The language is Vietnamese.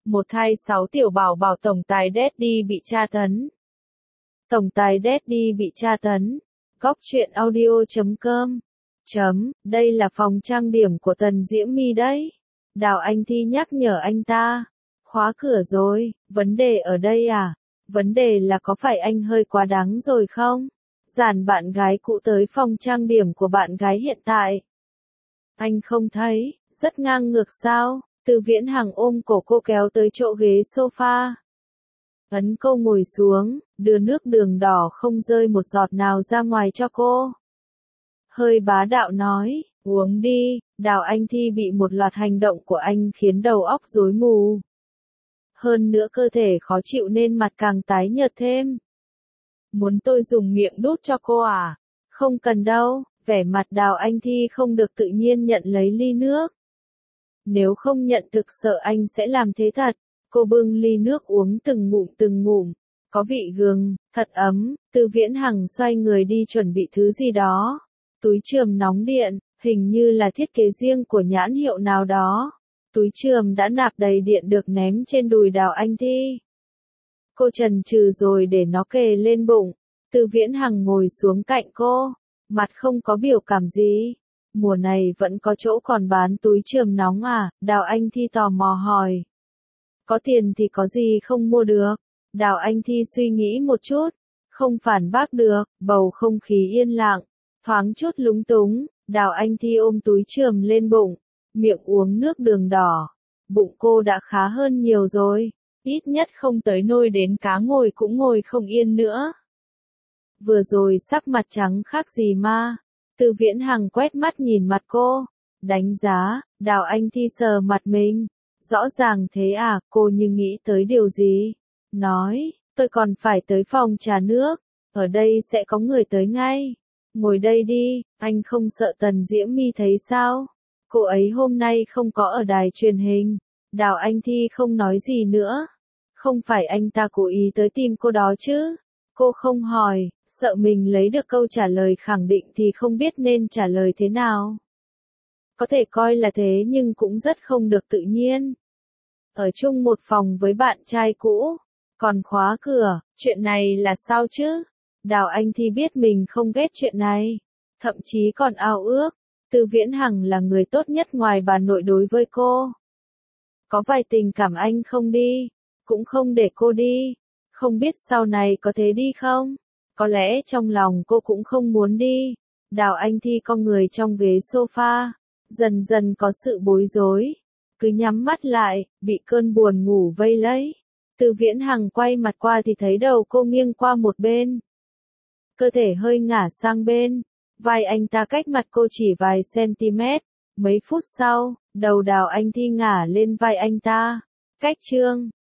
Một thai 6 tiểu bảo bảo tổng tài Daddy bị tra tấn. Tổng tài Daddy bị tra tấn. Góc truyện audio.com. Đây là phòng trang điểm của Tần Diễm My đấy. Đào Anh Thi nhắc nhở anh ta. Khóa cửa rồi, vấn đề ở đây à? Vấn đề là có phải anh hơi quá đáng rồi không? Dàn bạn gái cũ tới phòng trang điểm của bạn gái hiện tại. Anh không thấy, rất ngang ngược sao? Từ Viễn Hằng ôm cổ cô kéo tới chỗ ghế sofa. Ấn cô ngồi xuống, đưa nước đường đỏ không rơi một giọt nào ra ngoài cho cô. Hơi bá đạo nói, uống đi. Đào Anh Thi bị một loạt hành động của anh khiến đầu óc rối mù. Hơn nữa cơ thể khó chịu nên mặt càng tái nhợt thêm. Muốn tôi dùng miệng đút cho cô à? Không cần đâu. Vẻ mặt Đào Anh Thi không được tự nhiên nhận lấy ly nước. Nếu không nhận thực sợ anh sẽ làm thế thật. Cô bưng ly nước uống từng ngụm. Có vị gừng, thật ấm. Từ Viễn Hằng xoay người đi chuẩn bị thứ gì đó. Túi chườm nóng điện, hình như là thiết kế riêng của nhãn hiệu nào đó. Túi chườm đã nạp đầy điện được ném trên đùi Đào Anh Thi. Cô chần chừ rồi để nó kề lên bụng. Từ Viễn Hằng ngồi xuống cạnh cô. Mặt không có biểu cảm gì. Mùa này vẫn có chỗ còn bán túi chườm nóng à? Đào Anh Thi tò mò hỏi. Có tiền thì có gì không mua được? Đào Anh Thi suy nghĩ một chút. Không phản bác được, bầu không khí yên lặng. Thoáng chút lúng túng, Đào Anh Thi ôm túi chườm lên bụng. Miệng uống nước đường đỏ. Bụng cô đã khá hơn nhiều rồi. Ít nhất không tới nôi đến cá ngồi cũng ngồi không yên nữa. Vừa rồi sắc mặt trắng khác gì ma. Từ Viễn Hằng quét mắt nhìn mặt cô. Đánh giá, Đào Anh Thi sờ mặt mình. Rõ ràng thế à, cô như nghĩ tới điều gì? Nói, tôi còn phải tới phòng trà nước. Ở đây sẽ có người tới ngay. Ngồi đây đi, anh không sợ Tần Diễm My thấy sao? Cô ấy hôm nay không có ở đài truyền hình. Đào Anh Thi không nói gì nữa. Không phải anh ta cố ý tới tìm cô đó chứ? Cô không hỏi, sợ mình lấy được câu trả lời khẳng định thì không biết nên trả lời thế nào. Có thể coi là thế nhưng cũng rất không được tự nhiên. Ở chung một phòng với bạn trai cũ, còn khóa cửa, chuyện này là sao chứ? Đào Anh Thi biết mình không ghét chuyện này, thậm chí còn ao ước. Từ Viễn Hằng là người tốt nhất ngoài bà nội đối với cô. Có vài tình cảm anh không đi, cũng không để cô đi. Không biết sau này có thế đi không? Có lẽ trong lòng cô cũng không muốn đi. Đào Anh Thi cong người trong ghế sofa, dần dần có sự bối rối. Cứ nhắm mắt lại, bị cơn buồn ngủ vây lấy. Từ Viễn Hằng quay mặt qua thì thấy đầu cô nghiêng qua một bên. Cơ thể hơi ngả sang bên. Vai anh ta cách mặt cô chỉ vài cm. Mấy phút sau, đầu Đào Anh Thi ngả lên vai anh ta. Cách chương